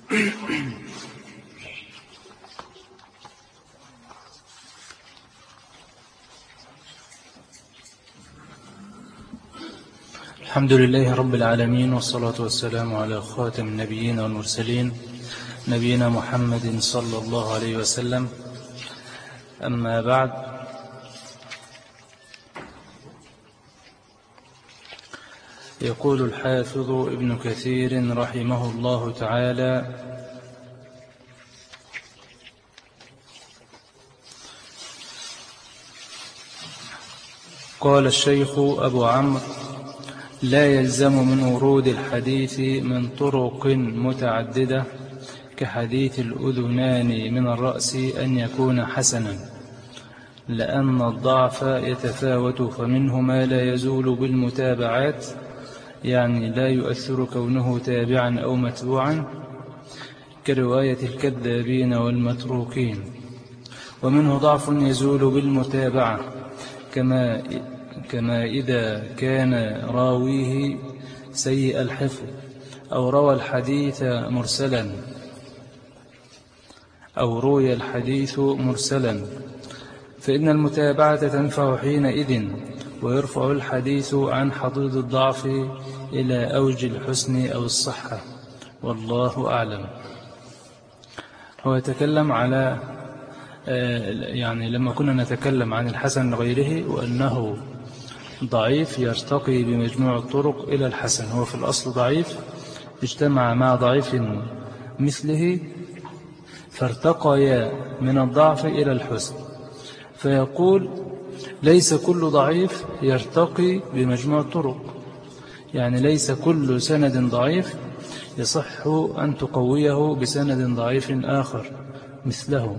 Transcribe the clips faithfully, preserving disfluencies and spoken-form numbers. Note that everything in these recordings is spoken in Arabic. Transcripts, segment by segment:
الحمد لله رب العالمين، والصلاة والسلام على خاتم النبيين والمرسلين نبينا محمد صلى الله عليه وسلم. أما بعد، يقول الحافظ ابن كثير رحمه الله تعالى: قال الشيخ أبو عمرو: لا يلزم من ورود الحديث من طرق متعددة كحديث الأذنان من الرأس أن يكون حسنا، لأن الضعف يتفاوت، فمنه ما لا يزول بالمتابعات، يعني لا يؤثر كونه تابعا أو متبوعا كرواية الكذابين والمتروكين، ومنه ضعف يزول بالمتابعة كما كما إذا كان راويه سيء الحفظ أو روى الحديث مرسلا أو روي الحديث مرسلا، فإن المتابعة تنفع حينئذ، ويرفع الحديث عن حضيض الضعف إلى أوج الحسن أو الصحة، والله أعلم. هو يتكلم على يعني لما كنا نتكلم عن الحسن لغيره وأنه ضعيف يرتقي بمجموع الطرق إلى الحسن، هو في الأصل ضعيف اجتمع مع ضعيف مثله فارتقيا من الضعف إلى الحسن، فيقول: ليس كل ضعيف يرتقي بمجموع الطرق، يعني ليس كل سند ضعيف يصح أن تقويه بسند ضعيف آخر مثله.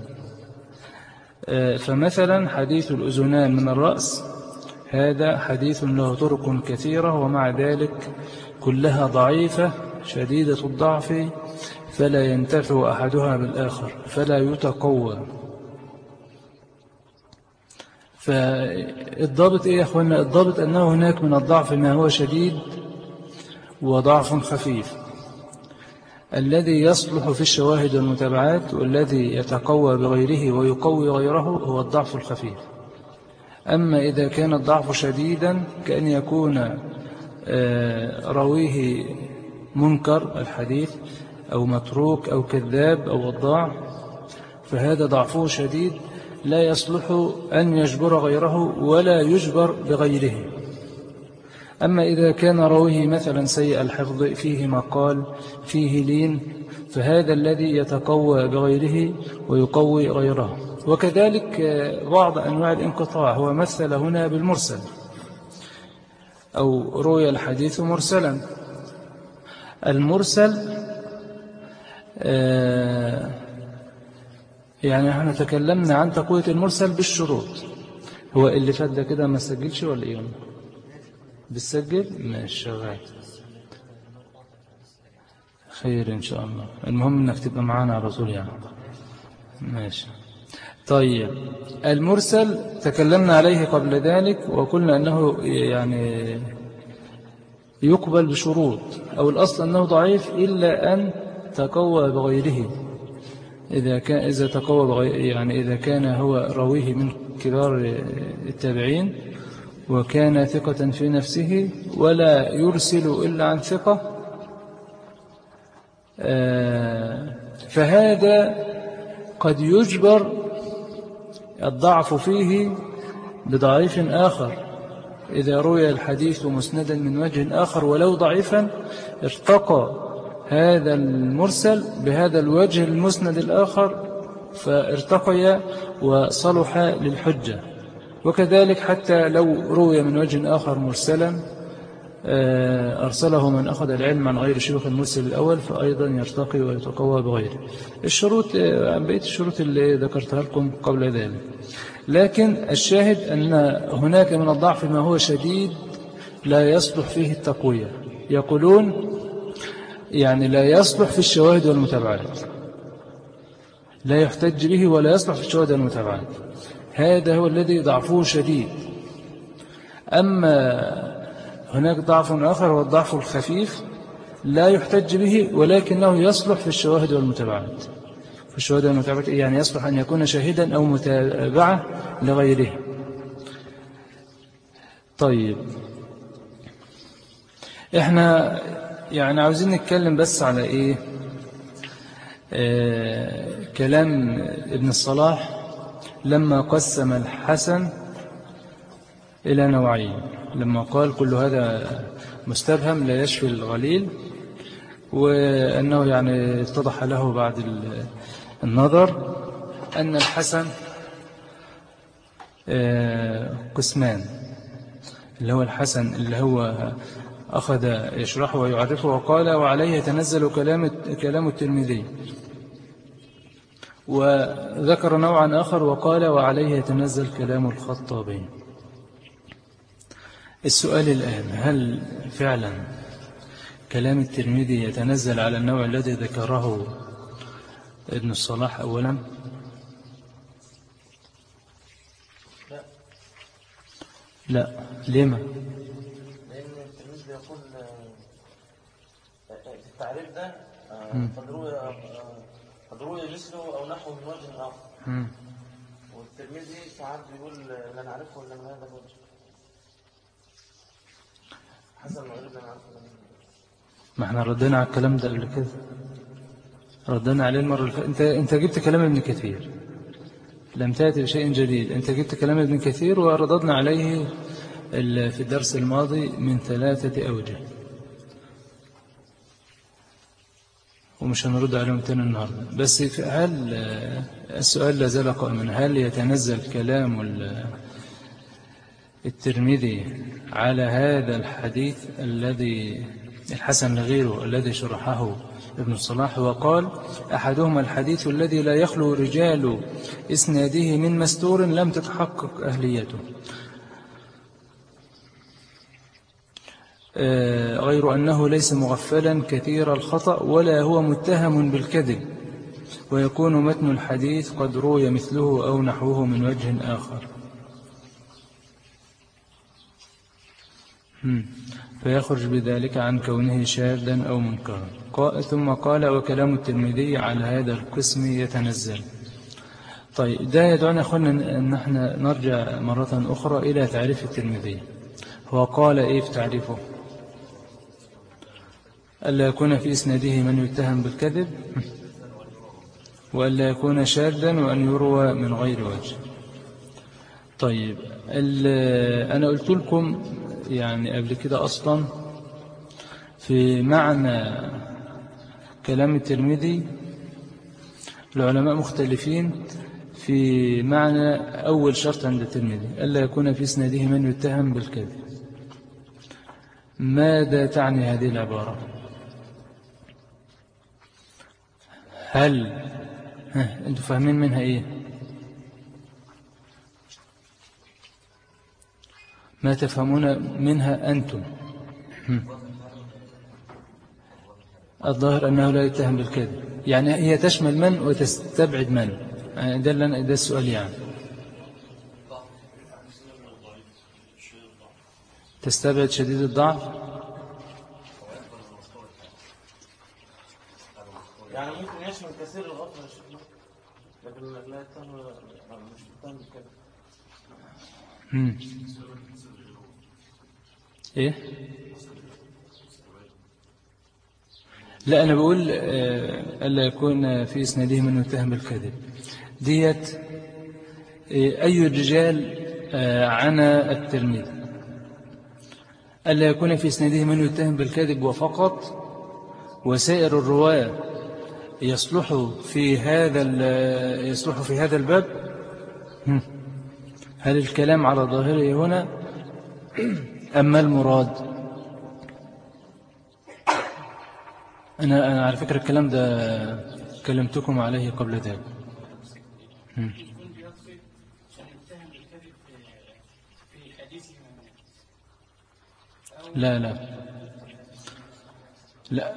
فمثلا حديث الأذنان من الرأس هذا حديث له طرق كثيرة، ومع ذلك كلها ضعيفة شديدة الضعف، فلا ينتفع أحدها بالآخر، فلا يتقوى. فالضابط إيه يا أخوانا؟ الضابط أنه هناك من الضعف ما هو شديد وضعف خفيف. الذي يصلح في الشواهد والمتابعات والذي يتقوى بغيره ويقوي غيره هو الضعف الخفيف. أما إذا كان الضعف شديدا كأن يكون راويه منكر الحديث أو متروك أو كذاب أو وضاع، فهذا ضعفه شديد لا يصلح أن يجبر غيره ولا يجبر بغيره. أما إذا كان راويه مثلا سيء الحفظ، فيه مقال، فيه لين، فهذا الذي يتقوى بغيره ويقوي غيره. وكذلك بعض أنواع الانقطاع، هو مثل هنا بالمرسل أو روي الحديث مرسلا. المرسل يعني احنا تكلمنا عن تقوية المرسل بالشروط. هو اللي فات ده كده ما سجلش ولا ايه؟ بتسجل؟ ماشي، شغال، خير إن شاء الله. المهم إنك تبقى معانا على طول يعني. ماشي. طيب، المرسل تكلمنا عليه قبل ذلك وقلنا أنه يعني يقبل بشروط، أو الأصل أنه ضعيف إلا أن تقوى بغيره. إذا كان إذا تقوى بغيره يعني إذا كان هو راويه من كبار التابعين وكان ثقة في نفسه ولا يرسل إلا عن ثقة، فهذا قد يجبر الضعف فيه بضعيف آخر. إذا روي الحديث مسندا من وجه آخر ولو ضعيفا، ارتقى هذا المرسل بهذا الوجه المسند الآخر فارتقي وصلح للحجة. وكذلك حتى لو روي من وجه آخر مرسلا أرسله من أخذ العلم عن غير شيوخ المرسل الأول، فأيضا يرتقي ويتقوى بغيره. الشروط بقية الشروط اللي ذكرتها لكم قبل ذلك. لكن الشاهد أن هناك من الضعف ما هو شديد لا يصلح فيه التقوية. يقولون يعني لا يصلح في الشواهد والمتابعات، لا يحتج به ولا يصلح في الشواهد والمتابعات، هذا هو الذي ضعفه شديد. أما هناك ضعف آخر هو الضعف الخفيف، لا يحتج به ولكنه يصلح في الشواهد والمتابعات. في الشواهد والمتابعات يعني يصلح أن يكون شاهدا أو متابعة لغيره. طيب احنا يعني عاوزين نتكلم بس على ايه آه كلام ابن الصلاح لما قسم الحسن إلى نوعين، لما قال كل هذا مستبهم لا يشفي الغليل، وأنه يعني اتضح له بعد النظر أن الحسن قسمان، اللي هو الحسن اللي هو أخذ يشرحه ويعرفه وقال وعليه يتنزل كلام كلام الترمذي، وذكر نوعا آخر وقال وعليه يتنزل كلام الخطابين. السؤال الآن، هل فعلا كلام الترمذي يتنزل على النوع الذي ذكره ابن الصلاح أولا؟ لا لا لما؟ لأن الترمذي يقول في التعريف ده قد روي قد روي مثله أو نحوه من وجه آخر، والترمذي ساعات بيقول لا نعرفه إلا من هذا الوجه، حسن وغيره لا نعرفه إلا من هذا. ما احنا ردينا على الكلام ده قبل كده، ردينا عليه المرة اللي فاتت. انت انت جبت كلام ابن كثير، لم تأتي بشيء جديد، انت جبت كلام ابن كثير ورددنا عليه في الدرس الماضي من ثلاثة أوجه، ومش هنرد عليهم تاني النهاردة. بس هل السؤال لا زال قائما، هل يتنزل كلام الترمذي على هذا الحديث الذي الحسن لغيره الذي شرحه ابن الصلاح وقال أحدهما الحديث الذي لا يخلو رجال إسناده من مستور لم تتحقق أهليته، غير أنه ليس مغفلا كثير الخطأ ولا هو متهم بالكذب، ويكون متن الحديث قد روي مثله أو نحوه من وجه آخر، فيخرج بذلك عن كونه شاذا أو منكرا. ثم قال وكلام الترمذي على هذا القسم يتنزل. طيب ده يدعونا أخونا أن احنا نرجع مرة أخرى إلى تعريف الترمذي. هو قال إيه في تعريفه؟ ألا يكون في إسناده من يتهم بالكذب، وألا يكون شاذا، وأن يروى من غير وجه. طيب أنا قلت لكم يعني قبل كده أصلا في معنى كلام الترمذي العلماء مختلفين في معنى أول شرط عند الترمذي ألا يكون في إسناده من يتهم بالكذب. ماذا تعني هذه العبارة؟ هل ها أنتم فاهمين منها إيه؟ ما تفهمون منها أنتم؟ الظاهر أنه لا يتهم بالكذب، يعني هي تشمل من وتستبعد من؟ ده, ده السؤال يعني. تستبعد شديد الضعف، يعني ممكن يشمل كثير الغفلة لكن لا يتهم مش يتهم بالكذب. امم ايه لا أنا بقول ألا يكون في إسناده من يتهم بالكذب ديت أي رجال عنا الترمذي ألا يكون في إسناده من يتهم بالكذب وفقط، وسائر الرواة يصلح في هذا يصلح في هذا الباب. هل الكلام على ظاهره هنا أما المراد؟ أنا أنا على فكرة الكلام ده كلمتكم عليه قبل ذلك. لا لا لا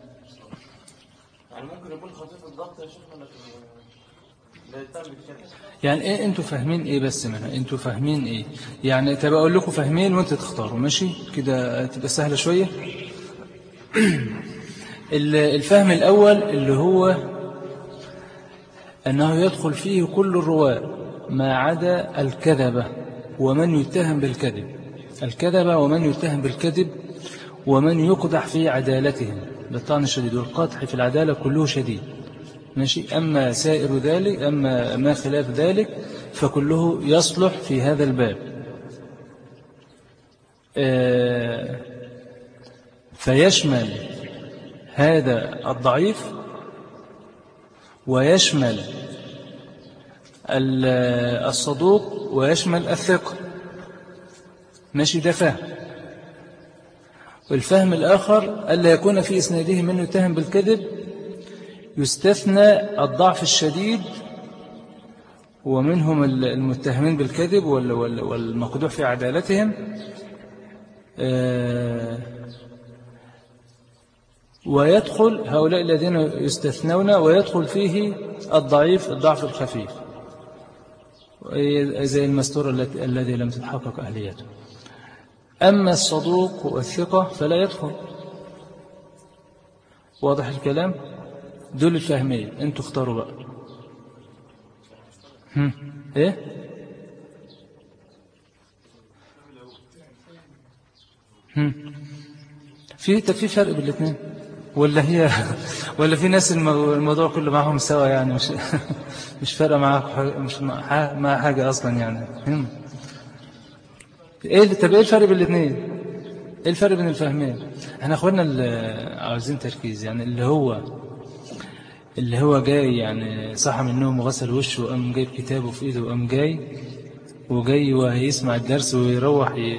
يعني ممكن يكون خفيف الضغط يا شيخنا لكن لا يتم بالكذب. يعني ايه انتوا فاهمين ايه بس منها؟ انتوا فاهمين ايه يعني؟ تبقى اقول لكم فاهمين وانتوا تختاروا، ماشي كده تبقى سهلة شوية. الفهم الأول اللي هو أنه يدخل فيه كل الرواة ما عدا الكذبة ومن يتهم بالكذب، الكذبة ومن يتهم بالكذب ومن يقدح في عدالتهم بالطعن الشديد، والقدح في العدالة كله شديد ماشي. أما سائر ذلك، أما ما خلاف ذلك فكله يصلح في هذا الباب. فيشمل هذا الضعيف ويشمل الصدوق ويشمل الثقة ماشي. ده فهم. والفهم الآخر ألا يكون في إسناده من يتهم بالكذب، يستثنى الضعف الشديد ومنهم المتهمين بالكذب والمقدوح في عدالتهم، ويدخل هؤلاء الذين يستثنون ويدخل فيه الضعيف الضعف الخفيف زي المستور الذي لم تتحقق أهليته. أما الصدوق والثقة فلا يدخل. واضح الكلام؟ دول الفهمين، انتوا اختاروا بقى. هم. ايه هم. في في فرق بين الاثنين ولا هي ولا في ناس الموضوع كله معهم سوا يعني مش مش فارقه معاك مش مع حاجه اصلا يعني. هم. ايه طب ايه الفرق بين الاثنين؟ ايه الفرق بين الفهمين؟ احنا اخواننا اللي عاوزين تركيز، يعني اللي هو اللي هو جاي يعني صحى من النوم وغسل وشه وقام جايب كتابه في ايده وقام جاي وجاي وهيسمع الدرس ويروح ي...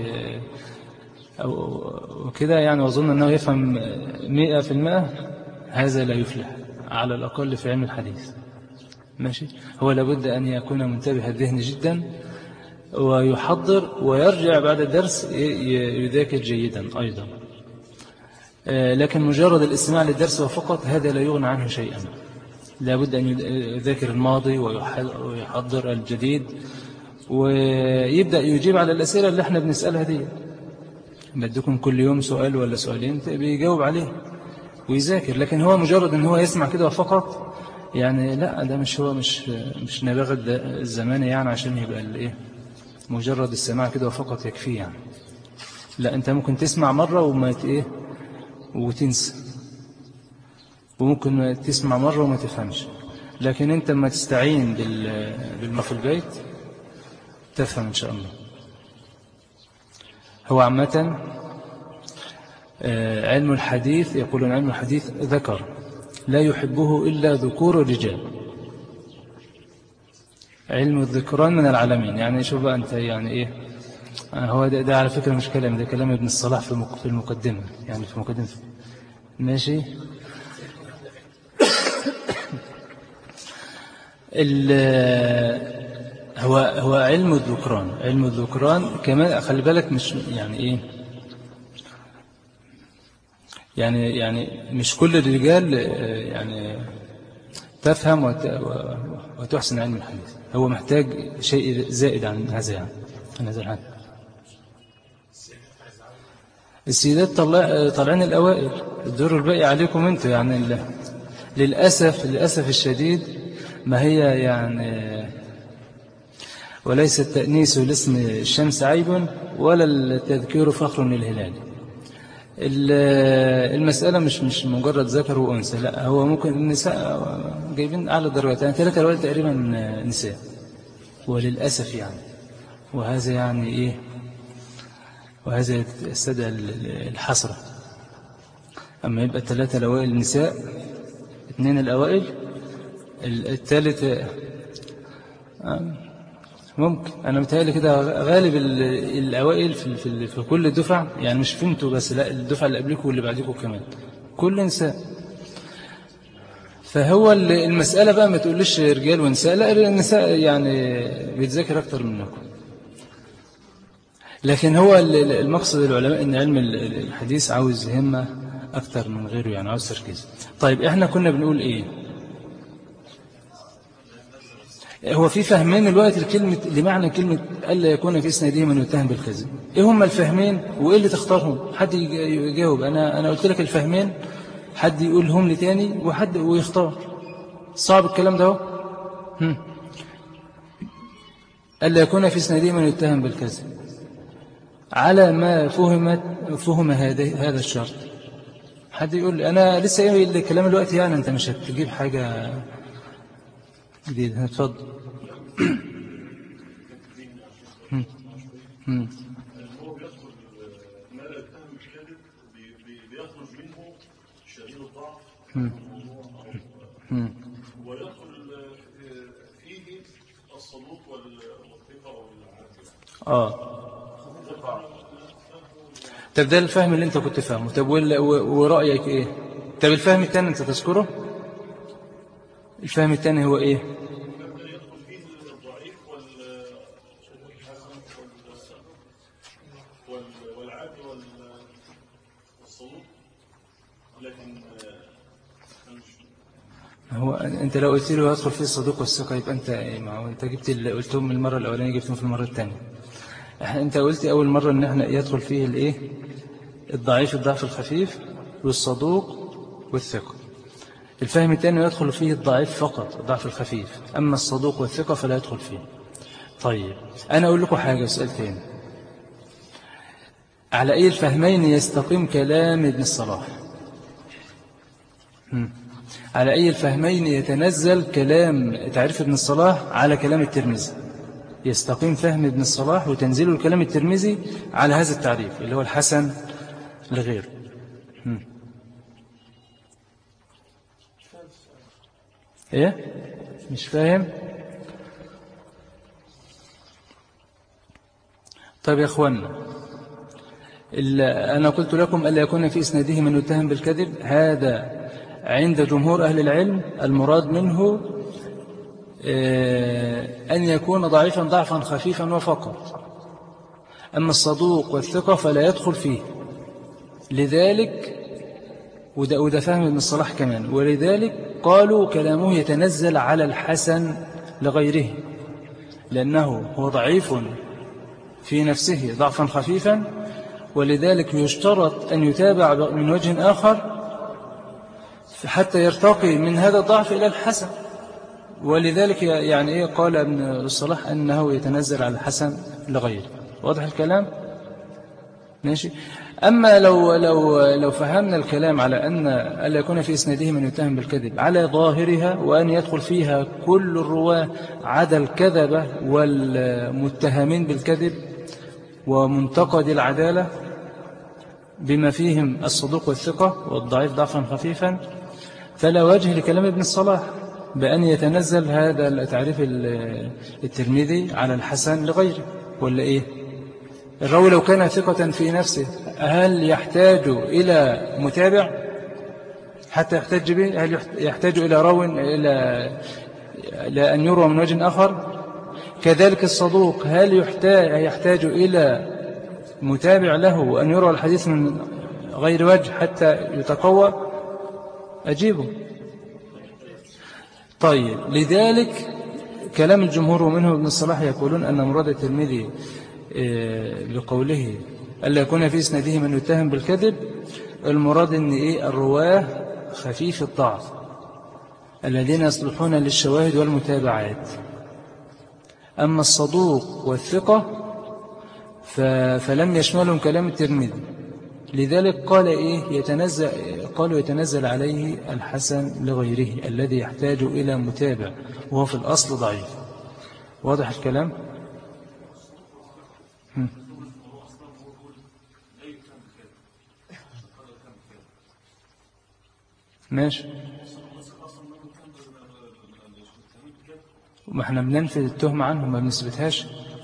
وكده يعني، وأظن أنه يفهم مئة في المئة، هذا لا يفلح على الأقل في علم الحديث ماشي. هو لابد أن يكون منتبه الذهن جدا ويحضر ويرجع بعد الدرس يذاكر جيدا أيضا. لكن مجرد الاستماع للدرس وفقط هذا لا يغني عنه شيئا. لابد أن يذاكر الماضي ويحضر الجديد ويبدأ يجيب على الأسئلة اللي احنا بنسألها دي. بدكم كل يوم سؤال ولا سؤالين بيجاوب عليه ويذاكر. لكن هو مجرد ان هو يسمع كده فقط يعني لا، ده مش هو مش مش نابغة الزمان يعني عشان يبقى الايه مجرد السماع كده فقط يكفي يعني. لا، انت ممكن تسمع مرة وما ايه وتنسى، وممكن تسمع مرة وما تفهمش. لكن انت ما تستعين بالما في البيت تفهم ان شاء الله. هو عامة علم الحديث، يقولون علم الحديث ذكر لا يحبه إلا ذكور الرجال. علم الذكران من العالمين. يعني شوف بقى أنت يعني إيه، هو ده, ده على فكرة مش كلام، ده كلام ابن الصلاح في المقدمة يعني في مقدمة ماشي. هو هو علم الذكران. علم الذكران كمان خلي بالك مش يعني ايه يعني يعني مش كل الرجال يعني تفهم وتحسن علم الحديث. هو محتاج شيء زائد عن هذا يعني عن هذا الحد. السيدات طلع طالعين الأوائل، الدور الباقي عليكم انتوا يعني. للأسف للأسف الشديد ما هي يعني وليس التأنيس لاسم الشمس عيب ولا التذكير فخر للهلال. المسألة مش مش مجرد ذكر وأنثى، لا، هو ممكن النساء جايبين أعلى درجات يعني ثلاثة الأوائل تقريبا نساء وللأسف يعني. وهذا يعني إيه، وهذا يستدعي الحسرة. أما يبقى الثلاثة الأوائل نساء، اثنين الأوائل، الثالث ممكن أنا متهيألي كده غالب الأوائل في, في, في كل دفعة يعني، مش فهمتوا بس لا، الدفعة اللي قبلكم واللي بعدكم كمان كل نساء. فهو المسألة بقى ما تقولش رجال ونساء، لا، النساء يعني بيتذاكر أكتر منكم. لكن هو المقصد العلماء أن علم الحديث عاوز همة أكتر من غيره يعني، عاوز تركيز. طيب إحنا كنا بنقول إيه؟ هو في فهمين الوقت الكلمة لمعنى كلمة ألا يكون في إسناده من يتهم بالكذب. إيه هم الفهمين وإيه اللي تختارهم؟ حد يجاوب. أنا أنا قلت لك الفهمين حد يقولهم لي تاني وحد ويختار. صعب الكلام ده. ألا يكون في إسناده من يتهم بالكذب على ما فهمت فهم هذا هذا الشرط. حد يقول لي أنا لسه قايل الكلام الوقت، يعني أنت مش هتجيب حاجة جديدة. اتفضل. هو بيدخل ما لا يتهم بالكذب بيخرج منه شديد الضعف ويدخل فيه الصدوق والثقة والعدل. اه طب ده الفهم اللي انت كنت فاهمه. طب ورأيك ايه؟ طب الفهم الثاني انت تذكره؟ الفهم الثاني هو ايه؟ يدخل فيه الضعيف والعادي والصدوق، لكن هو انت لو قلت له يدخل فيه الصدوق والثقة يبقى انت ما هو انت جبت اللي قلتهم المرة الاولانية جبتهم في المرة الثانية. انت قلت اول مرة ان احنا يدخل فيه الايه؟ الضعيف الضعف الخفيف والصدوق والثقة. الفهم الثاني يدخل فيه الضعيف فقط الضعف الخفيف، أما الصدوق والثقة فلا يدخل فيه. طيب أنا أقول لكم حاجة، سؤال تاني. على أي الفهمين يستقيم كلام ابن الصلاح؟ هم. على أي الفهمين يتنزل كلام تعريف ابن الصلاح على كلام الترمذي؟ يستقيم فهم ابن الصلاح وتنزيله الكلام الترمذي على هذا التعريف اللي هو الحسن لغيره. هم. ايه مش فاهم؟ طيب يا اخوانا، أنا قلت لكم ألا يكون في إسناده من يتهم بالكذب، هذا عند جمهور أهل العلم المراد منه أن يكون ضعيفا ضعفا خفيفا وفقط. أما الصدوق والثقة فلا يدخل فيه. لذلك وده, وده فهم ابن الصلاح كمان، ولذلك قالوا كلامه يتنزل على الحسن لغيره، لأنه هو ضعيف في نفسه ضعفا خفيفا، ولذلك يشترط أن يتابع من وجه آخر حتى يرتقي من هذا الضعف إلى الحسن. ولذلك يعني إيه قال ابن الصلاح أنه يتنزل على الحسن لغيره. واضح الكلام؟ ماشي. أما لو, لو, لو فهمنا الكلام على أن ألا يكون في إسناده من يتهم بالكذب على ظاهرها، وأن يدخل فيها كل الرواة عدا الكذبة والمتهمين بالكذب ومنتقد العدالة بما فيهم الصدوق والثقة والضعيف ضعفا خفيفا، فلا وجه لكلام ابن الصلاح بأن يتنزل هذا التعريف الترمذي على الحسن لغيره. ولا إيه؟ الراوي لو كان ثقة في نفسه هل يحتاج إلى متابع حتى يحتاج به؟ هل يحتاج إلى راو إلى لأن يروى من وجه آخر؟ كذلك الصدوق هل يحتاج, يحتاج إلى متابع له وأن يروى الحديث من غير وجه حتى يتقوى؟ أجيبه. طيب لذلك كلام الجمهور ومنه ابن الصلاح يقولون أن مراد الترمذي بقوله ألا يكون في إسناده من يتهم بالكذب، المراد أن إيه؟ الرواه خفيف الضعف الذين يصلحون للشواهد والمتابعات. أما الصدوق والثقة فلم يشملهم كلام الترمذي، لذلك قال إيه؟ يتنزل قالوا يتنزل عليه الحسن لغيره الذي يحتاج إلى متابع وهو في الأصل ضعيف. واضح الكلام؟ هم. ماشي. ما احنا بننفذ التهمة عنه ما بنثبتهاش.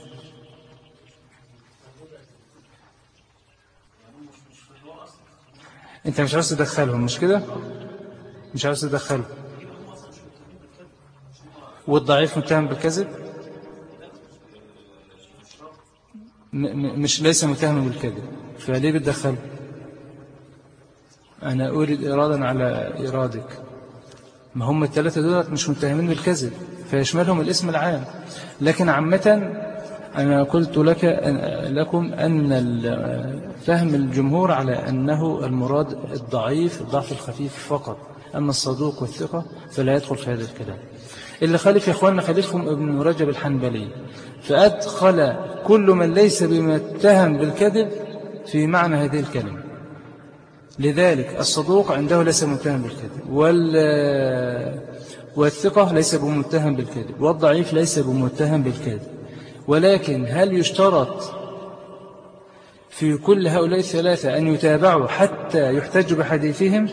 انت مش عاوز تدخلهم مش كده؟ مش عاوز تدخلهم. والضعيف متهم بالكذب مش ليس متهم بالكذب، فليه بتدخله؟ أنا أريد إرادا على إرادك. ما هم الثلاثة دولت مش متهمين بالكذب فيشملهم الاسم العام، لكن عامة أنا قلت لك لكم أن فهم الجمهور على أنه المراد الضعيف الضعف الخفيف فقط، أما الصدوق والثقة فلا يدخل في هذا الكلام. اللي خالف يا إخواننا خالفهم ابن رجب الحنبلي، فأدخل كل من ليس بمتهم بالكذب في معنى هذه الكلمة. لذلك الصدوق عنده ليس متهم بالكذب، والثقة ليس بمتهم بالكذب، والضعيف ليس بمتهم بالكذب. ولكن هل يشترط في كل هؤلاء الثلاثة أن يتابعوا حتى يحتج بحديثهم؟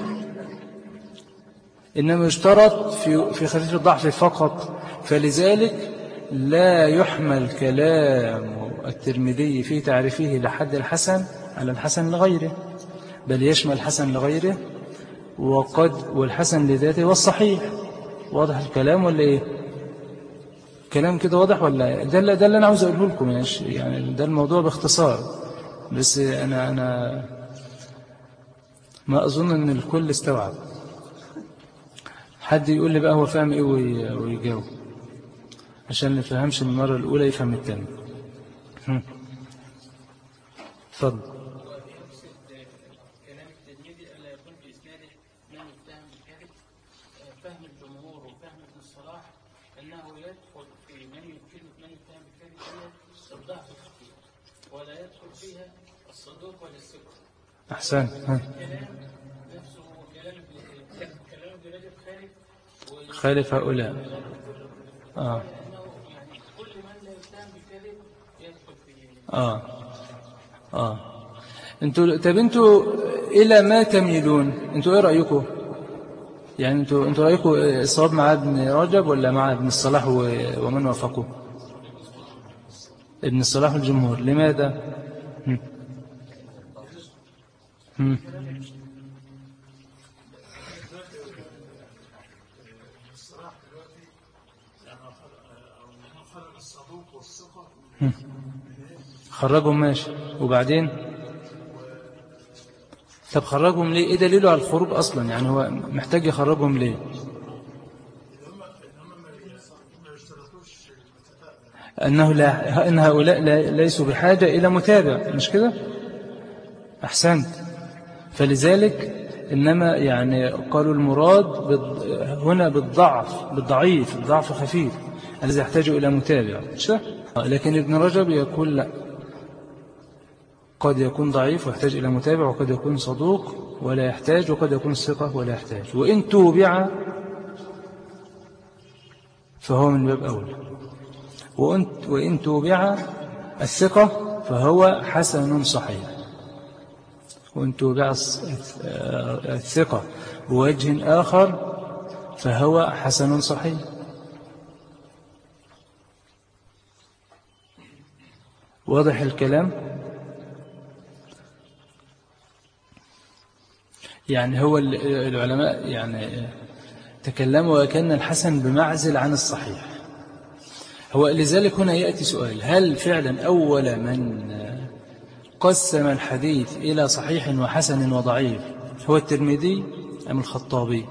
إنما يشترط في في خفيف الضعف فقط. فلذلك لا يحمل كلام الترمذي في تعريفه لحد الحسن على الحسن لغيره، بل يشمل الحسن لغيره وقد والحسن لذاته والصحيح. واضح الكلام ولا إيه؟ كلام كده واضح ولا ده اللي, ده اللي أنا عاوز أقوله لكم يعني ده الموضوع باختصار. بس أنا أنا ما أظن أن الكل استوعب. حد يقول لي بقى هو فاهم إيه ويجاوب عشان اللي فهمش المرة الأولى يفهم الثانية. اتفضل. فهم الجمهور وفهم ابن الصلاح أنه يدخل في من يمكن من يتهم بالكذب الضعف الخفيف، ولا يدخل فيها الصدوق ولا الثقة. أحسن. الكلام نفسه كلام كلام ابن رجب خالف خالف هؤلاء. آه. يعني كل من لا يتهم بالكذب يدخل فيه. آه آه أنتوا طب أنتوا إلى ما تميلون؟ أنتوا إيه رأيكم؟ يعني أنتوا أنتوا رأيكم الصواب مع ابن رجب ولا مع ابن الصلاح ومن وافقه؟ ابن الصلاح والجمهور. لماذا؟ هم. هم. خرجهم ماشي وبعدين طب خرجهم ليه؟ ايه دليله على الخروج اصلا؟ يعني هو محتاج يخرجهم ليه؟ انه لا ان هؤلاء ليسوا بحاجه الى متابع، مش كده؟ احسنت. فلذلك انما يعني قالوا المراد هنا بالضعف بالضعيف الضعف خفيف الذي يحتاج الى متابع، مش كده؟ لكن ابن رجب يقول لا، قد يكون ضعيف ويحتاج إلى متابع، وقد يكون صدوق ولا يحتاج، وقد يكون ثقة ولا يحتاج. وإن توبع فهو من باب أولى، وإن توبع الثقة فهو حسن صحيح. وإن توبع الثقة بوجه آخر فهو حسن صحيح. واضح الكلام؟ يعني هو العلماء يعني تكلموا وكان الحسن بمعزل عن الصحيح. هو لذلك هنا يأتي سؤال: هل فعلا أول من قسم الحديث إلى صحيح وحسن وضعيف هو الترمذي أم الخطابي؟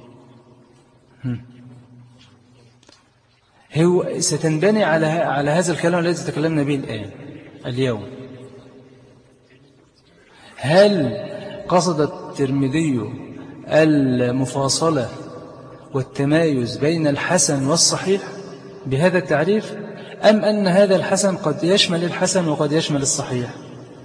هو ستنبني على على هذا الكلام الذي تكلمنا به الآن اليوم. هل قصد الترمذي المفاصلة والتمايز بين الحسن والصحيح بهذا التعريف، أم أن هذا الحسن قد يشمل الحسن وقد يشمل الصحيح؟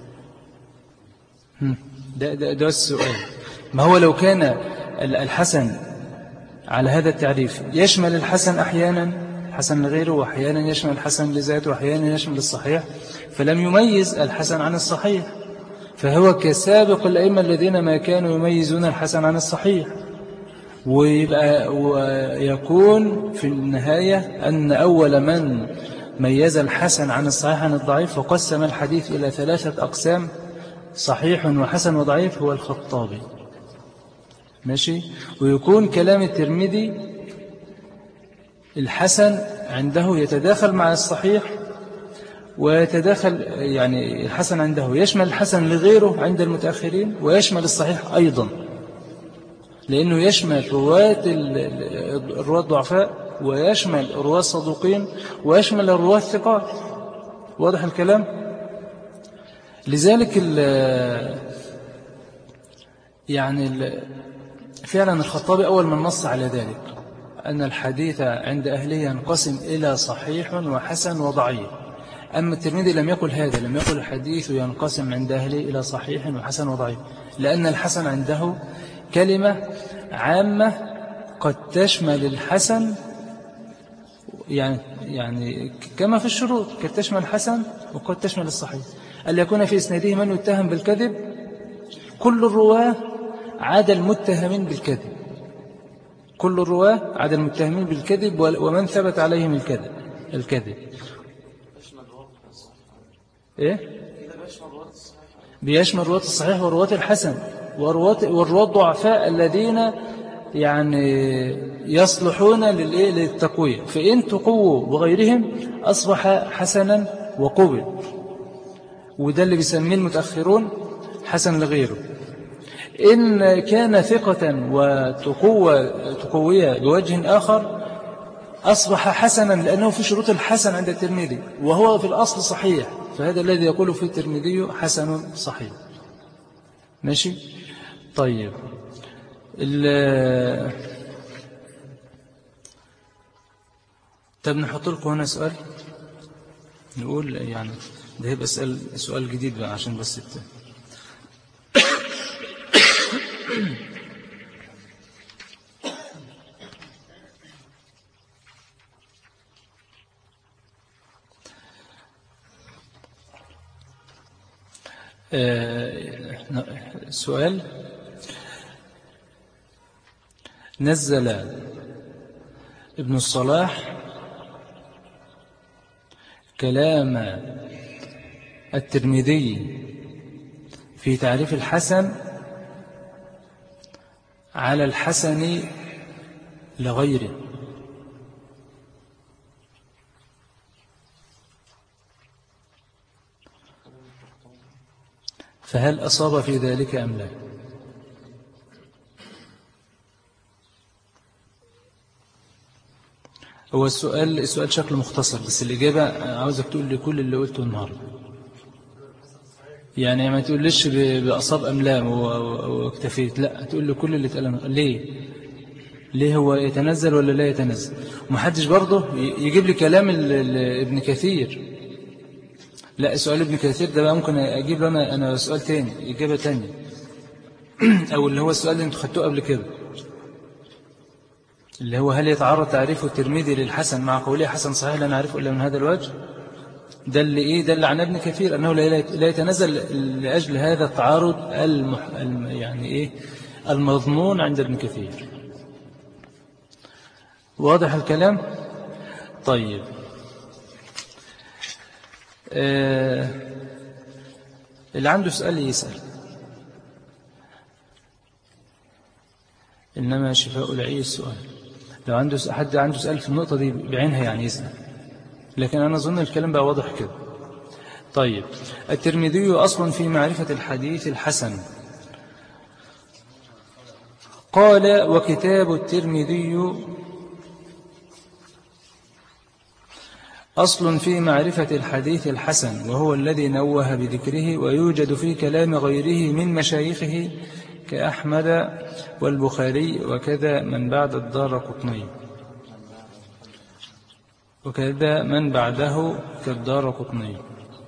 ده, ده, ده السؤال. ما هو لو كان الحسن على هذا التعريف يشمل الحسن أحيانا حسن لغيره، وأحيانا يشمل الحسن لذاته، وأحيانا يشمل الصحيح، فلم يميز الحسن عن الصحيح، فهو كسابق الأئمة الذين ما كانوا يميزون الحسن عن الصحيح. ويبقى ويكون في النهاية أن أول من ميز الحسن عن الصحيح عن الضعيف وقسم الحديث إلى ثلاثة أقسام صحيح وحسن وضعيف هو الخطابي. ماشي. ويكون كلام الترمذي الحسن عنده يتداخل مع الصحيح ويتداخل، يعني الحسن عنده يشمل الحسن لغيره عند المتأخرين ويشمل الصحيح أيضا، لأنه يشمل رواة الرواة الضعفاء ويشمل رواة الصدوقين ويشمل الرواة الثقات. واضح الكلام؟ لذلك ال يعني ال فعلا الخطابي أول من نص على ذلك أن الحديث عند أهله ينقسم إلى صحيح وحسن وضعيف. أما الترمذي لم يقل هذا، لم يقل الحديث ينقسم عند أهله إلى صحيح وحسن وضعيف، لأن الحسن عنده كلمة عامة قد تشمل الحسن، يعني يعني كما في الشروط قد تشمل الحسن وقد تشمل الصحيح. أن يكون في إسناده من يتهم بالكذب، كل الرواة عدا المتهمين بالكذب، كل الرواة عدا المتهمين بالكذب ومن ثبت عليهم الكذب الكذب إيه؟ بيشمل رواة الصحيح ورواة الحسن والرواة الضعفاء الذين يعني يصلحون للتقوية، فإن تقووا بغيرهم أصبح حسنا وقبل، وده اللي بيسميه المتأخرون حسن لغيره. إن كان ثقة وتقوية بوجه آخر أصبح حسنا لأنه في شروط الحسن عند الترمذي، وهو في الأصل صحيح، فهذا الذي يقول في الترمذي حسن صحيح. ماشي؟ طيب طب نحط لكم هنا سؤال نقول يعني ده هيبقى سؤال سؤال جديد بقى عشان بس الت... سؤال: نزل ابن الصلاح كلام الترمذي في تعريف الحسن على الحسن لغيره، فهل أصاب في ذلك أم لا؟ هو السؤال السؤال شكله مختصر، بس الإجابة عاوزك تقول لي كل اللي قلته النهاردة، يعني ما تقولش بأصاب أم لا واكتفيت، لا تقول لي كل اللي اتقال. ليه ليه هو يتنزل ولا لا يتنزل؟ ومحدش برضه يجيب لي كلام ابن كثير، لا سؤال ابن كثير ده بقى ممكن أجيب له أنا أنا سؤال تاني إجابة تانية أو اللي هو السؤال اللي انتوا خدتوه قبل كده، اللي هو هل يتعرض تعريف الترمذي للحسن مع قوله حسن صحيح لا نعرفه إلا من هذا الوجه؟ ده اللي إيه ده اللي عن ابن كثير أنه لا يتنزل لأجل هذا التعارض المح... يعني إيه المضمون عند ابن كثير. واضح الكلام؟ طيب آه اللي عنده سؤال يسأل، إنما شفاء العي السؤال. لو عنده حد عنده سؤال في النقطة دي بعينها يعني يسأل، لكن أنا أظن الكلام بقى واضح كده. طيب الترمذي أصلا في معرفة الحديث الحسن. قال: وكتاب الترمذي أصل في معرفة الحديث الحسن، وهو الذي نوه بذكره، ويوجد في كلام غيره من مشايخه كأحمد والبخاري، وكذا من بعد الدارقطني وكذا من بعده كالدارقطني.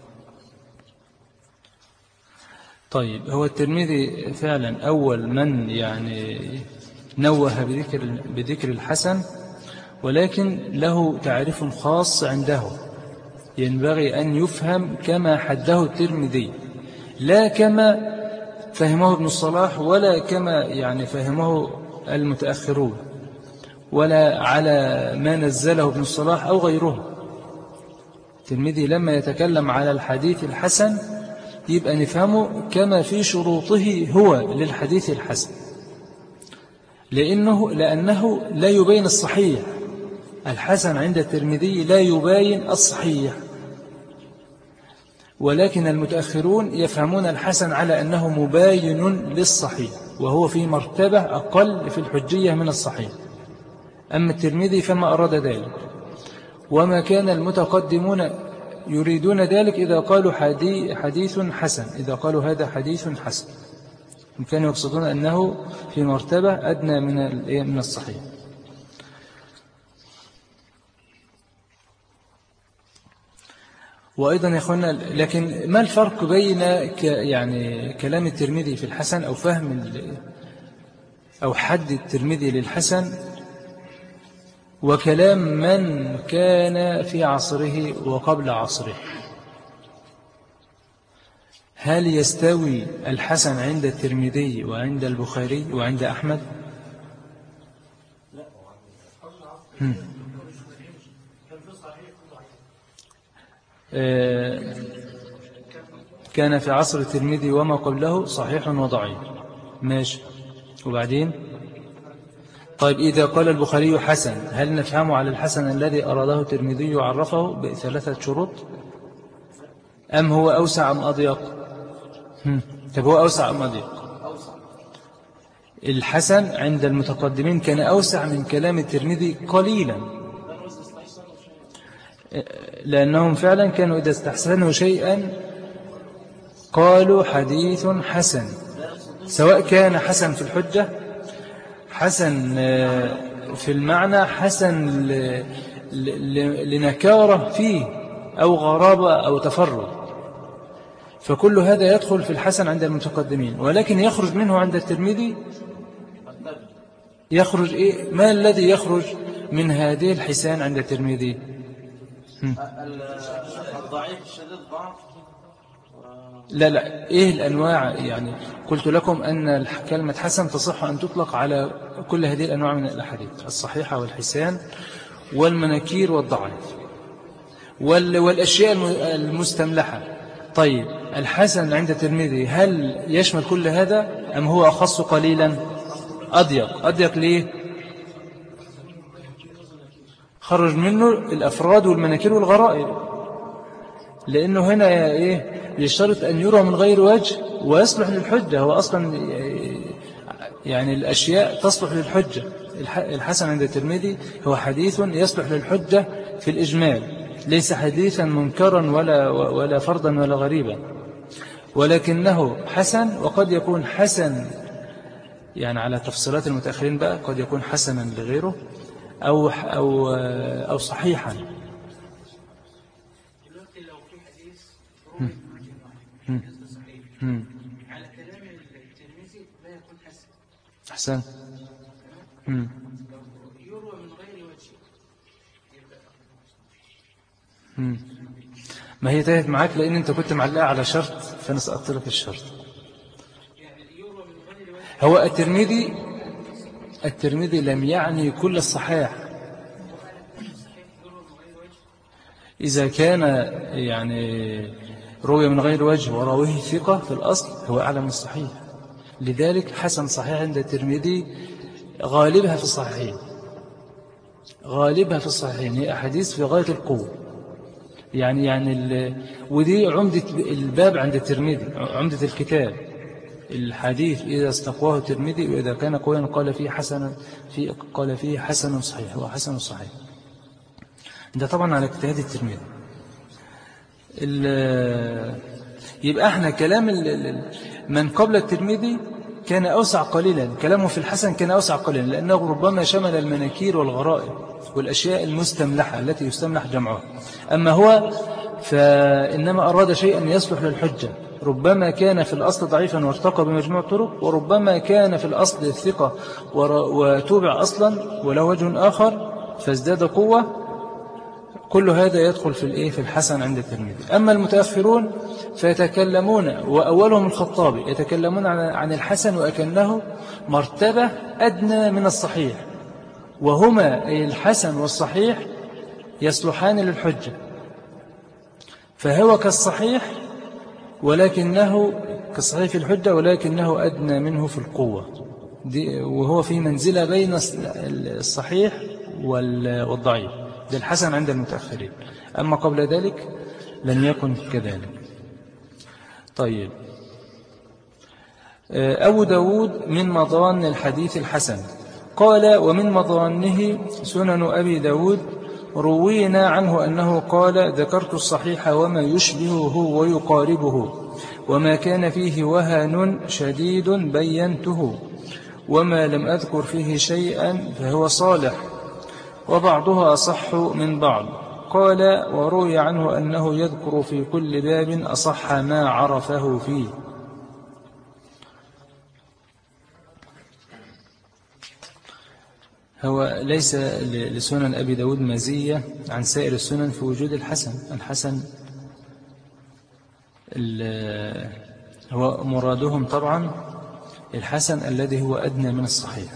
طيب هو الترمذي فعلا أول من يعني نوه بذكر, بذكر الحسن، ولكن له تعريف خاص عنده ينبغي أن يفهم كما حده الترمذي، لا كما فهمه ابن الصلاح ولا كما يعني فهمه المتأخرون، ولا على ما نزله ابن الصلاح أو غيره. الترمذي لما يتكلم على الحديث الحسن يبقى نفهمه كما في شروطه هو للحديث الحسن، لأنه, لأنه لا يبين الصحيح. الحسن عند الترمذي لا يبين الصحيح، ولكن المتأخرون يفهمون الحسن على أنه مباين للصحيح، وهو في مرتبة أقل في الحجية من الصحيح. أما الترمذي فما أراد ذلك، وما كان المتقدمون يريدون ذلك إذا قالوا حديث حسن، إذا قالوا هذا حديث حسن كانوا يقصدون أنه في مرتبة أدنى من من الصحيح. وأيضا يا أخوانا، لكن ما الفرق بين يعني كلام الترمذي في الحسن أو فهم أو حد الترمذي للحسن وكلام من كان في عصره وقبل عصره؟ هل يستوي الحسن عند الترمذي وعند البخاري وعند أحمد؟ هم. كان في عصر الترمذي وما قبله صحيح وضعيف، ماشي. وبعدين طيب إذا قال البخاري حسن، هل نفهمه على الحسن الذي أراده الترمذي وعرفه بثلاثة شروط، أم هو أوسع أم أضيق؟ طيب هو أوسع أم أضيق؟ الحسن عند المتقدمين كان أوسع من كلام الترمذي قليلا، لأنهم فعلا كانوا إذا استحسنوا شيئا قالوا حديث حسن، سواء كان حسن في الحجة، حسن في المعنى، حسن لنكارة فيه أو غرابة أو تفرد، فكل هذا يدخل في الحسن عند المتقدمين. ولكن يخرج منه عند الترمذي يخرج إيه؟ ما الذي يخرج من هذه الحسان عند الترمذي؟ الضعيف الشديد ضعف. لا لا إيه الأنواع؟ يعني قلت لكم أن كلمة حسن تصح أن تطلق على كل هذه الأنواع من الأحاديث، الصحيحة والحسان والمناكير والضعيف والأشياء المستملحة. طيب الحسن عند الترمذي هل يشمل كل هذا أم هو أخص قليلا؟ أضيق. أضيق ليه؟ خرج منه الأفراد والمناكير والغرائب، لأنه هنا إيه؟ يشترط أن يرى من غير وجه ويصلح للحجة. هو أصلا يعني الأشياء تصلح للحجة. الحسن عند الترمذي هو حديث يصلح للحجة في الإجمال، ليس حديثا منكرا ولا ولا فردا ولا غريبا، ولكنه حسن. وقد يكون حسن يعني على تفصيلات المتأخرين بقى، قد يكون حسنا لغيره أو أو أو صحيحا. دلوقتي لو في حديث روي صحيح على كلام الترمذي لا يكون حسن. أحسن. يروى من غير وجه. ما هي تاهت معاك لأن أنت كنت معلقة على شرط فأنا سقطت لك الشرط. هو الترمذي الترمذي لم يعني كل الصحاح. إذا كان يعني روي من غير وجه وراويه ثقة في الأصل هو أعلى من الصحيح. لذلك حسن صحيح عند الترمذي غالبها في الصحيحين، غالبها في الصحيحين هي أحاديث في غاية القوة. يعني يعني ودي عمدة الباب عند الترمذي، عمدة الكتاب. الحديث إذا استقواه الترمذي وإذا كان قويا قال فيه حسنا في قال فيه حسن صحيح وحسن صحيح. ده طبعا على اجتهاد الترمذي. يبقى احنا كلام من قبل الترمذي كان أوسع قليلا، كلامه في الحسن كان أوسع قليلا لأنه ربما شمل المناكير والغرائب والأشياء المستملحة التي يستملح جمعها. أما هو فإنما أراد شيئا يصلح للحجة، ربما كان في الأصل ضعيفا وارتقى بمجموع الطرق، وربما كان في الأصل الثقة وتوبع أصلا وله وجه آخر فازداد قوة. كل هذا يدخل في الإيه في الحسن عند الترمذي. أما المتأخرون فيتكلمون، وأولهم الخطابي، يتكلمون عن الحسن وأكنه مرتبة أدنى من الصحيح، وهما أي الحسن والصحيح يصلحان للحجة، فهو كالصحيح ولكنه كالصحيح في الحجة ولكنه أدنى منه في القوة، وهو في منزلة بين الصحيح والضعيف. ده الحسن عند المتأخرين، أما قبل ذلك لن يكن كذلك. طيب أبو داود من مضان الحديث الحسن قال: ومن مضانه سنن أبي داود روينا عنه أنه قال ذكرت الصحيح وما يشبهه ويقاربه وما كان فيه وهن شديد بينته وما لم أذكر فيه شيئا فهو صالح وبعضها أصح من بعض. قال وروي عنه أنه يذكر في كل باب أصح ما عرفه فيه. هو ليس لسنن أبي داود مزية عن سائر السنن في وجود الحسن. الحسن هو مرادهم طبعا الحسن الذي هو أدنى من الصحيح،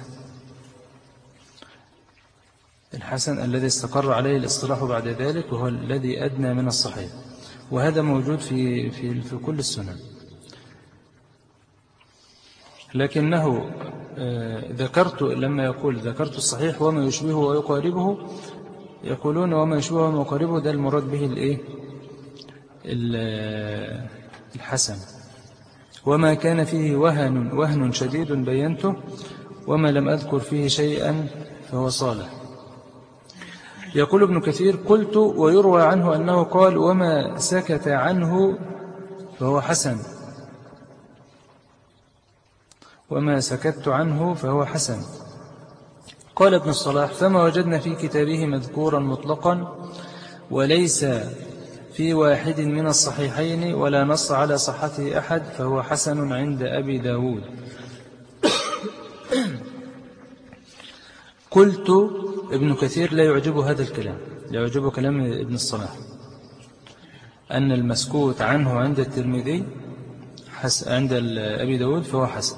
الحسن الذي استقر عليه الاصطلاح بعد ذلك وهو الذي أدنى من الصحيح، وهذا موجود في في في كل السنن. لكنه ذكرت لما يقول ذكرت الصحيح وما يشبهه ويقاربه، يقولون وما يشبهه وما يقاربه ده المراد به الايه الحسن. وما كان فيه وهن وهن شديد بينته وما لم أذكر فيه شيئا فهو صالح. يقول ابن كثير قلت ويروى عنه أنه قال وما سكت عنه فهو حسن، وما سكت عنه فهو حسن. قال ابن الصلاح فما وجدنا في كتابه مذكورا مطلقا وليس في واحد من الصحيحين ولا نص على صحته أحد فهو حسن عند أبي داود. قلت ابن كثير لا يعجبه هذا الكلام، لا يعجبه كلام ابن الصلاح أن المسكوت عنه عند الترمذي عند أبي داود فهو حسن.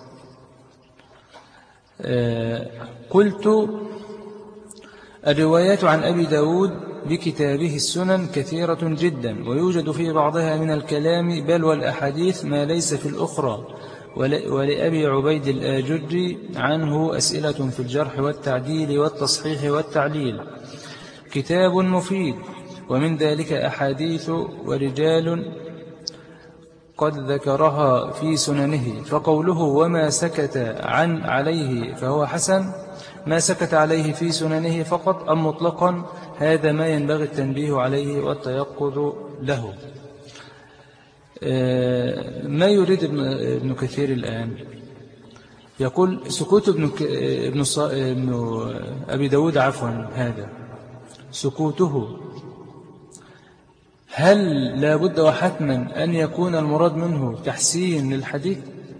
قلت الروايات عن أبي داود بكتابه السنن كثيرة جدا ويوجد في بعضها من الكلام بل والأحاديث ما ليس في الأخرى. ولأبي عبيد الآجري عنه أسئلة في الجرح والتعديل والتصحيح والتعليل كتاب مفيد، ومن ذلك أحاديث ورجال قد ذكرها في سننه. فقوله وما سكت عن عليه فهو حسن ما سكت عليه في سننه فقط أم مطلقا، هذا ما ينبغي التنبيه عليه والتيقظ له. ما يريد ابن كثير الآن يقول سكوت ابن, ابن, ابن أبي داود عفوا هذا سكوته هل لا بد وحتما أن يكون المراد منه تحسين للحديث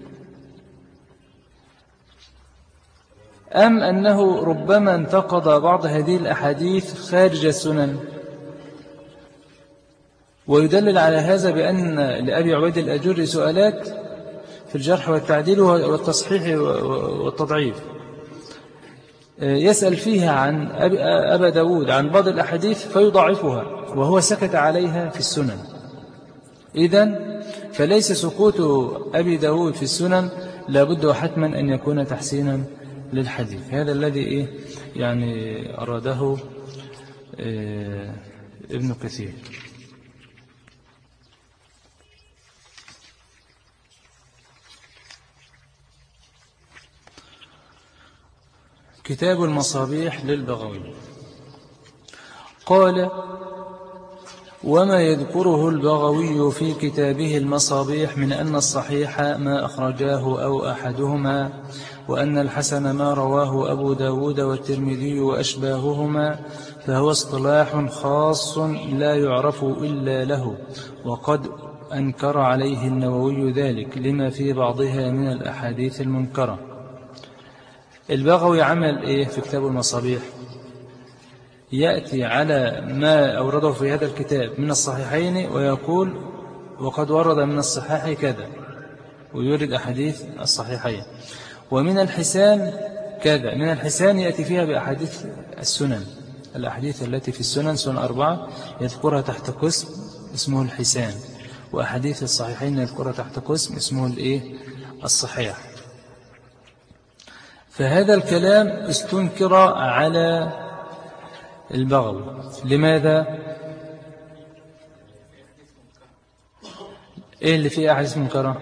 أم أنه ربما انتقض بعض هذه الأحاديث خارج السنن؟ ويدلل على هذا بأن لأبي عبيد الأجري سؤالات في الجرح والتعديل والتصحيح والتضعيف يسأل فيها عن أبا داود عن بعض الأحاديث فيضعفها وهو سكت عليها في السنن. إذن فليس سكوت أبي داود في السنن لابد وحتما أن يكون تحسينا للحديث. هذا الذي إيه يعني أراده إيه ابن كثير. كتاب المصابيح للبغوي قال وما يذكره البغوي في كتابه المصابيح من أن الصحيح ما أخرجاه أو أحدهما وأن الحسن ما رواه أبو داود والترمذي وأشباههما فهو اصطلاح خاص لا يعرف إلا له، وقد أنكر عليه النووي ذلك لما في بعضها من الأحاديث المنكرة. البغوي عمل إيه في كتاب المصابيح؟ يأتي على ما أورده في هذا الكتاب من الصحيحين ويقول وقد ورد من الصحيح كذا ويورد أحاديث الصحيحين، ومن الحسان كذا. من الحسان يأتي فيها بأحاديث السنن، الأحاديث التي في السنن سنن أربعة يذكرها تحت قسم اسمه الحسان، وأحاديث الصحيحين يذكرها تحت قسم اسمه الإيه الصحيح. فهذا الكلام استنكر على البغوي. لماذا؟ إيه اللي فيه أحاديث منكرة؟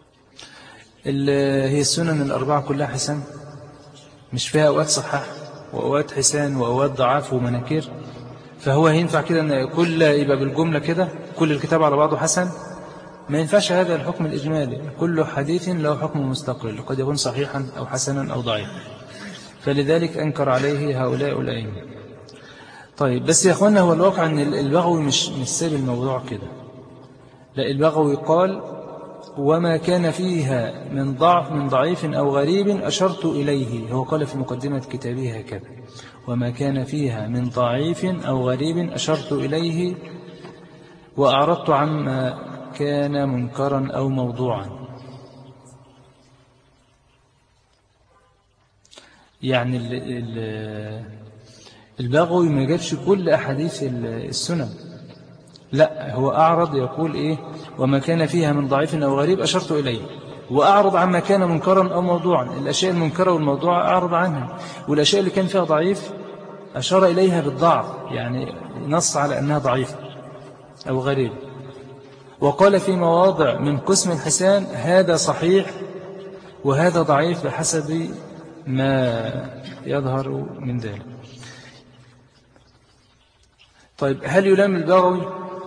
هي السنن الأربعة كلها حسن، مش فيها أوقات صحاح. وأوقات حسان وأوقات ضعاف ومناكير، فهو هينفع كده أن كل يبقى بالجملة كده كل الكتاب على بعضه حسن؟ ما ينفعش هذا الحكم الإجمالي، كل حديث له حكم مستقل قد يكون صحيحا أو حسنا أو ضعيفا، فلذلك أنكر عليه هؤلاء الأئمة. طيب بس يا أخوانا هو الواقع أن البغوي مش مش ساب الموضوع كده، لا البغوي قال وما كان فيها من ضعف من ضعيف أو غريب أشرت إليه، هو قال في مقدمة كتابه هكذا وما كان فيها من ضعيف أو غريب أشرت إليه وأعرضت عما كان منكرا أو موضوعا. يعني البغوي ما جابش كل أحاديث السنن، لا هو أعرض يقول إيه وما كان فيها من ضعيف أو غريب أشرت إليه وأعرض عما كان منكرا أو موضوعا. الأشياء المنكرة والموضوعة أعرض عنها، والأشياء اللي كان فيها ضعيف أشار إليها بالضعف، يعني نص على أنها ضعيفة أو غريب. وقال في مواضع من قسم الحسان هذا صحيح وهذا ضعيف بحسب ما يظهر من ذلك. طيب هل يلام البغوي؟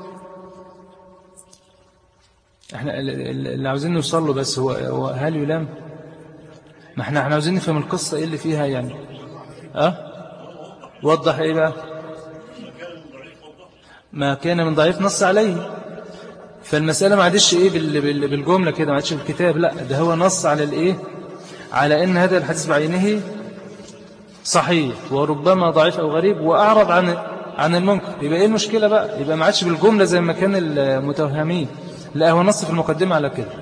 احنا اللي عاوزين نوصل له بس هو, هو هل يلام؟ ما احنا احنا عاوزين نفهم القصة ايه اللي فيها يعني. اه وضح ايه بقى؟ ما كان من ضعيف نص عليه، فالمسألة ما عادش ايه بالجملة كده، ما عادش في الكتاب، لا ده هو نص على الايه، على ان هذا الحديث بعينه صحيح وربما ضعيف او غريب واعرض عن عن المنكر. يبقى ايه المشكلة بقى؟ يبقى ما عادش بالجملة زي ما كان المتوهمين، لا هو نص في المقدمة على كده.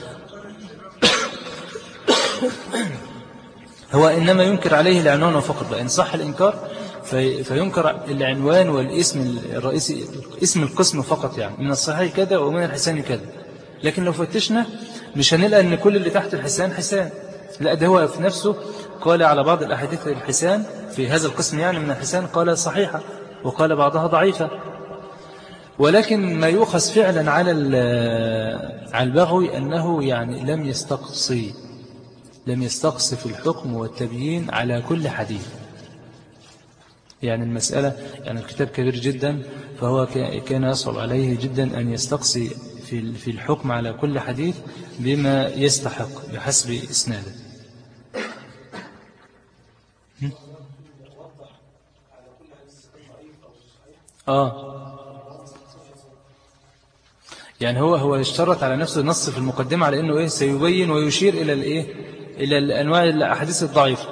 هو إنما ينكر عليه العنوان فقط بقى، إن صح الإنكار في فينكر العنوان والاسم الرئيسي، اسم القسم فقط، يعني من الصحيح كذا ومن الحسان كذا. لكن لو فتشنا مش هنلقى أن كل اللي تحت الحسان حسان، لا ده هو في نفسه قال على بعض الأحاديث الحسان في هذا القسم يعني من الحسان قال صحيحة وقال بعضها ضعيفة. ولكن ما يؤخذ فعلا على على البغوي أنه يعني لم يستقصي لم يستقصي في الحكم والتبيين على كل حديث. يعني المسألة يعني الكتاب كبير جدا، فهو كان يصعب عليه جدا أن يستقصي في في الحكم على كل حديث بما يستحق بحسب إسناده. آه يعني هو هو اشترط على نفسه نص في المقدمة على انه ايه سيبين ويشير الى الايه الى الانواع الاحاديث الضعيفه،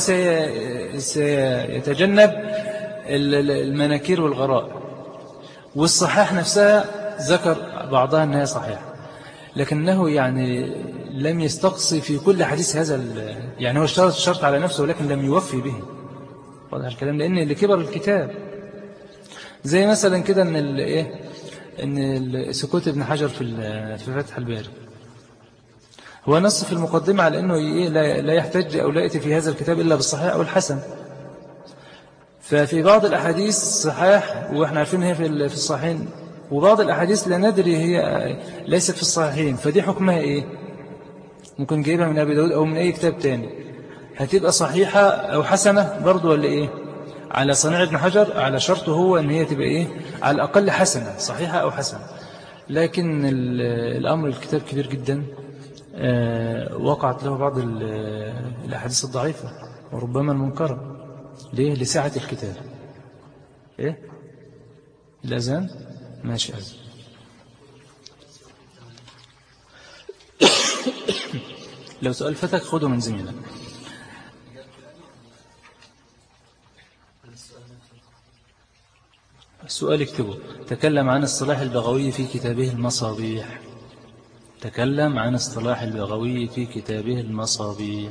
وسيتجنب المناكير والغرائب، والصحاح نفسها ذكر بعضها انها صحيحه، لكنه يعني لم يستقصي في كل حديث هذا، يعني هو اشترط الشرط على نفسه ولكن لم يوفي به. واضح الكلام، لان لكبر الكتاب زي مثلا كده ان الايه ان سكوت ابن حجر في في فتح الباري هو نص في المقدمة على انه لا يحتج او لا يأتي في هذا الكتاب الا بالصحيح او الحسن. ففي بعض الاحاديث صحيح واحنا عارفين هي في الصحيحين، وبعض الاحاديث لا ندري هي ليست في الصحيحين، فدي حكمها ايه؟ ممكن جايبها من ابي داود او من اي كتاب تاني، هتبقى صحيحة او حسنة برضو ولا ايه؟ على صنيع ابن حجر على شرطه هو ان هي تبقى ايه على الاقل حسنة، صحيحة او حسنة. لكن الامر الكتاب كبير جدا، وقعت له بعض الاحاديث الضعيفة وربما المنكرة. ليه؟ لسعة الكتاب. ايه الاذان ماشي اذان. لو سؤال فتك خده من زميلك. السؤال اكتبه. تكلم عن اصطلاح البغوي في كتابه المصابيح. تكلم عن اصطلاح البغوي في كتابه المصابيح.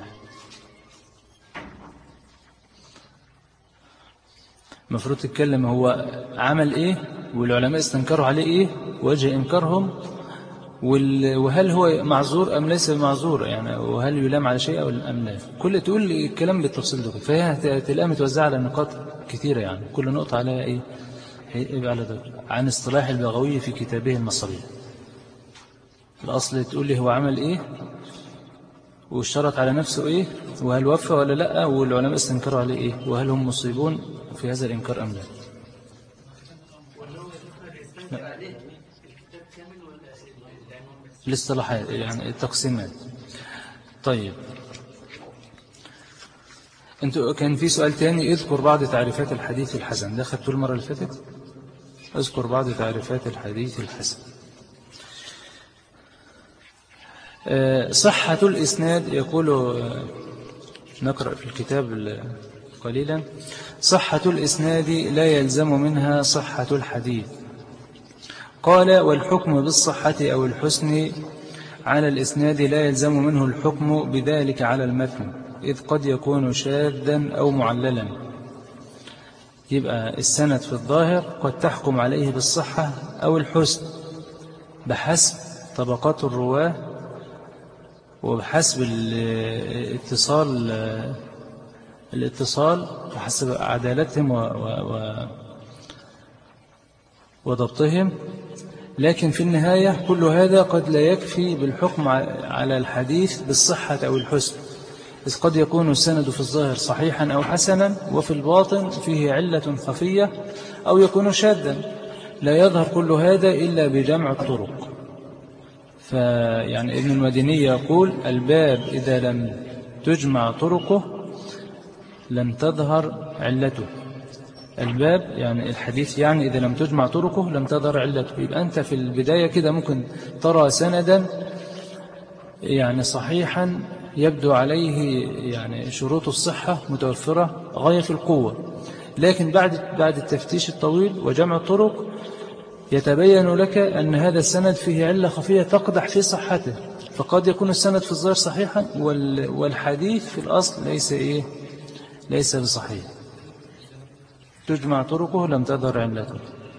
المفروض تتكلم هو عمل ايه والعلماء استنكروا عليه ايه وجه انكارهم، وهل هو معذور ام ليس معذور، يعني وهل يلام على شيء ام لا. كل تقول الكلام بالتفصيل ده، فهي تلاقيها متوزعه على نقاط كثيره، يعني كل نقطه عليها ايه يبقى على ده. عن اصطلاح البغوي في كتابه المصابيح، الأصل تقول لي هو عمل إيه واشترط على نفسه إيه وهل وفى ولا لا، والعلماء استنكروا عليه إيه وهل هم مصيبون في هذا الإنكار أم لا. الاصطلاحات يعني التقسيمات. طيب انتوا كان في سؤال تاني، اذكر بعض تعريفات الحديث الحسن، ده خدتوه المرة اللي فاتت. اذكر بعض تعريفات الحديث الحسن. صحة الإسناد، يقول نقرأ في الكتاب قليلا: صحة الإسناد لا يلزم منها صحة الحديث. قال: والحكم بالصحة أو الحسن على الإسناد لا يلزم منه الحكم بذلك على المتن، إذ قد يكون شاذا أو معللا. يبقى السند في الظاهر قد تحكم عليه بالصحة أو الحسن بحسب طبقات الرواة وبحسب الاتصال الاتصال وحسب عدالتهم و و وضبطهم. لكن في النهاية كل هذا قد لا يكفي بالحكم على الحديث بالصحة أو الحسن، إذ قد يكون السند في الظاهر صحيحا أو حسنا وفي الباطن فيه علة خفية أو يكون شاذا، لا يظهر كل هذا إلا بجمع الطرق. فيعني ابن المديني يقول: الباب إذا لم تجمع طرقه لم تظهر علته. الباب يعني الحديث، يعني إذا لم تجمع طرقه لم تظهر علته. يبقى أنت في البداية كده ممكن ترى سندا يعني صحيحا يبدو عليه يعني شروط الصحة متوفرة غاية في القوة، لكن بعد بعد التفتيش الطويل وجمع الطرق يتبين لك أن هذا السند فيه علة خفية تقدح في صحته، فقد يكون السند في الظاهر صحيحا والحديث في الأصل ليس إيه ليس بصحيح. تجمع طرقه لم تظهر علته.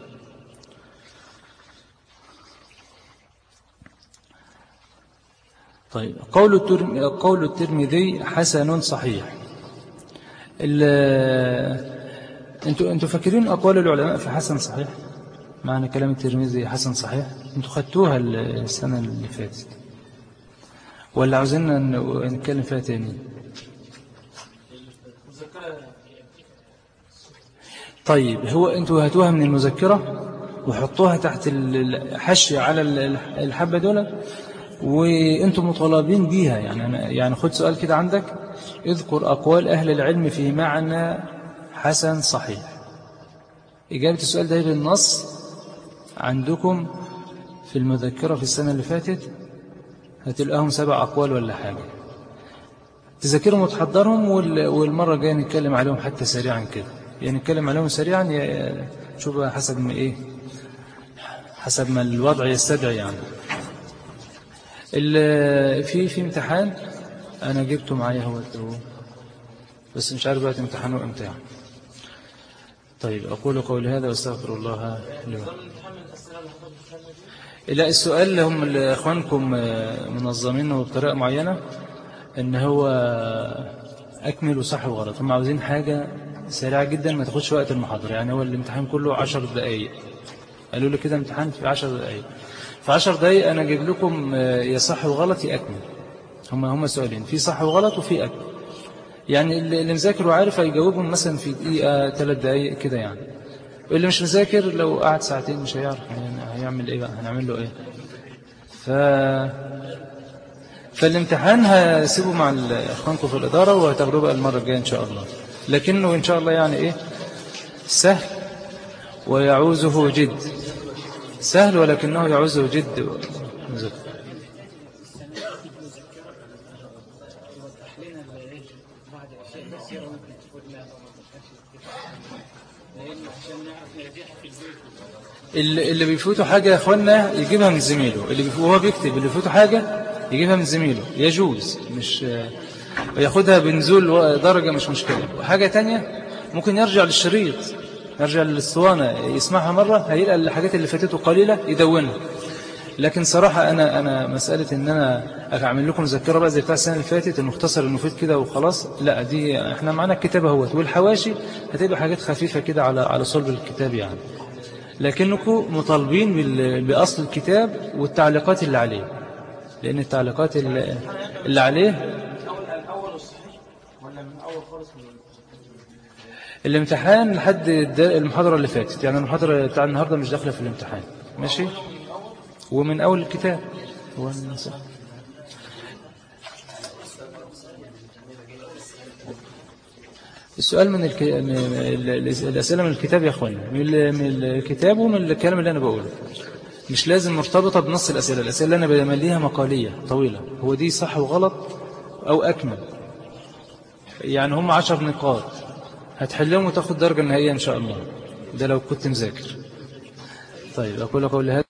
طيب قول قول الترمذي حسن صحيح. انتوا انتوا فاكرين اقوال العلماء في حسن صحيح؟ معنى كلام الترمذي حسن صحيح انتوا خدتوها السنة اللي فاتت ولا عاوزيننا نتكلم فيها تاني؟ طيب هو انتوا هاتوها من المذكرة وحطوها تحت الحشي على الحبة دول وانتم مطالبين بيها. يعني أنا يعني خد سؤال كده عندك: اذكر أقوال أهل العلم في معنى حسن صحيح. إجابة السؤال ده بالنص عندكم في المذكرة في السنة اللي فاتت، هتلقاهم سبع أقوال ولا حاجة. تذكرهم وتحضرهم، والمرة الجاية نتكلم عليهم حتى سريعا كده، يعني نتكلم عليهم سريعا شوف حسب ما إيه حسب ما الوضع يستدعي. يعني في في امتحان أنا جبته معايا هو بس مش عارف بقى امتحانه امتى يعني. طيب أقول قولي هذا واستغفر الله لي. لا السؤال اللي هم إخوانكم منظمينه بطريقة معينة إن هو أكمل وصح وغلط، هم عاوزين حاجة سريعة جدا ما تاخدش وقت المحاضرة. يعني هو الامتحان كله عشر دقايق، قالوا لي كده امتحان في عشر دقايق، في عشر دقايق أنا أجيب لكم يا صح وغلط يا أكمل. هم هم سؤالين، في صح وغلط وفي أكمل. يعني اللي مذاكر وعارف هيجاوبهم مثلا في دقيقة ثلاث دقايق كده يعني. واللي مش مذاكر لو قعد ساعتين مش هيعرف يعني هيعمل إيه بقى، هنعمل له إيه. ف... فالامتحان هسيبه مع إخوانكم في الإدارة وهتاخدوه بقى المرة الجاية إن شاء الله، لكنه إن شاء الله يعني إيه سهل ويعوزه جد، سهل ولكنه يعوزه جد ومذاكرة. اللي بيفوتوا حاجة يا أخوانا يجيبها من زميله، اللي وهو بيكتب اللي بيفوتوا حاجة يجيبها من زميله، يجوز مش ياخدها بنزول درجة مش مشكلة. وحاجة تانية ممكن يرجع للشريط، يرجع للاسطوانة يسمعها مرة هيلقى الحاجات اللي فاتته قليلة يدونها. لكن صراحة أنا أنا مسألة إن أنا أعمل لكم مذكرة بقى زي بتاع السنة اللي فاتت المختصر المفيد كده وخلاص، لا دي إحنا معنا الكتاب اهوت والحواشي هتبقى حاجات خفيفة كده على على صلب الكتاب يعني، لكنكم مطالبين بأصل الكتاب والتعليقات اللي عليه، لأن التعليقات اللي عليه ولا من أول خالص من الامتحان لحد المحاضرة اللي فاتت، يعني المحاضرة بتاع النهاردة مش داخلة في الامتحان. ماشي. ومن أول الكتاب. السؤال من الك... من الأسئلة من الكتاب يا أخوانا، من الكتاب ومن الكلام اللي أنا بقوله، مش لازم مرتبطة بنص الأسئلة. الأسئلة اللي أنا بمليها مقالية طويلة، هو دي صح وغلط أو أكمل، يعني هم عشر نقاط هتحلهم وتاخد درجة النهائية إن شاء الله، ده لو كنت مذاكر. طيب أقول لك أقول